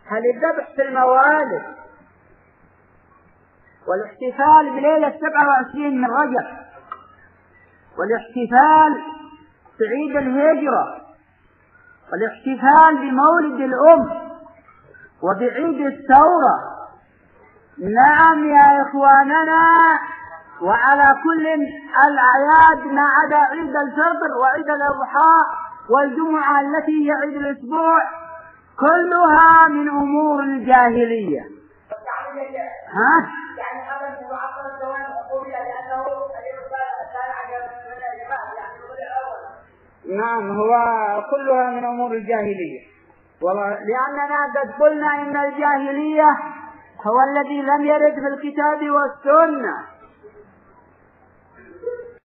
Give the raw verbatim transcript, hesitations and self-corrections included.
هل الذبح في الموالد والاحتفال بليلة سبعة وعشرين من رجب والاحتفال بعيد الهجرة والاحتفال بمولد الأم وبعيد الثورة، نعم يا إخواننا، وعلى كل الأعياد ما عدا عيد الفطر وعيد الأضحى والجمعة التي هي عيد الأسبوع كلها من أمور الجاهلية. ها؟ يعني هذا من معطل الزواج الحكومية لأنه نعم هو كلها من أمور الجاهلية، لأننا قد قلنا إن الجاهلية هو الذي لم يرد في الكتاب والسنة.